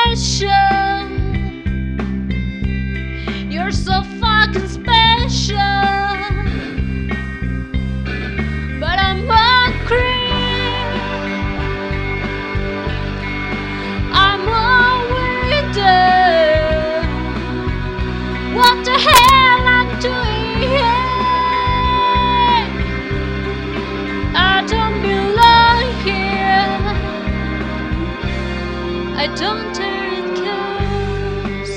special. You're so fucking special. But I'm a creep. I'm a widow. What the hell I'm doing here? I don't belong here. I don't turn it cares.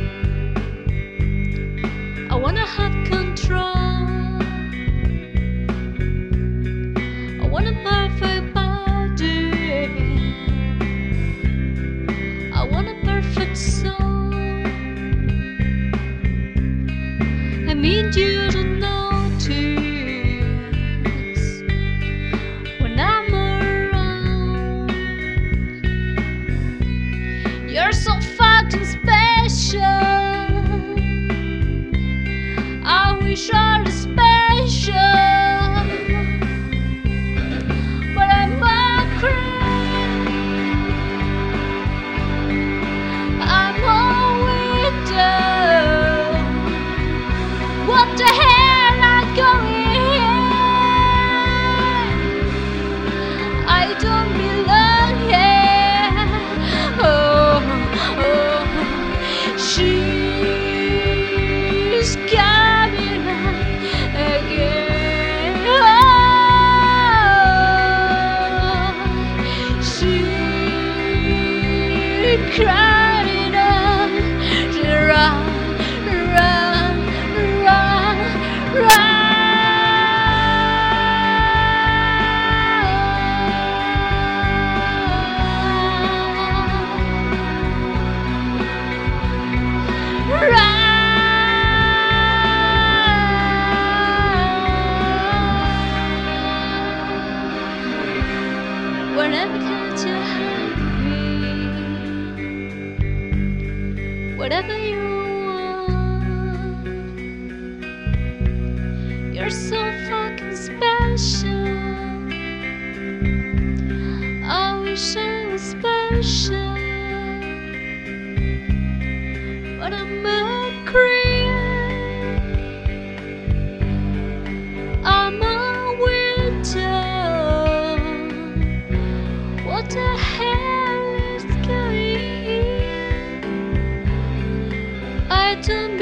I wanna have control. I want a perfect body. I want a perfect soul. I need you to notice when I'm around. You're so fucking special. I wish I was special, but I'm a creep. I'm a widow. What the hell I'm going here? I don't belong here. Oh, she's coming again. Oh, she crying out, run, run, run, run. Whatever can you help me? Whatever you want. You're so fucking special. I wish I was special, but I'm a creep. I'm a widow. What the hell is going on? I don't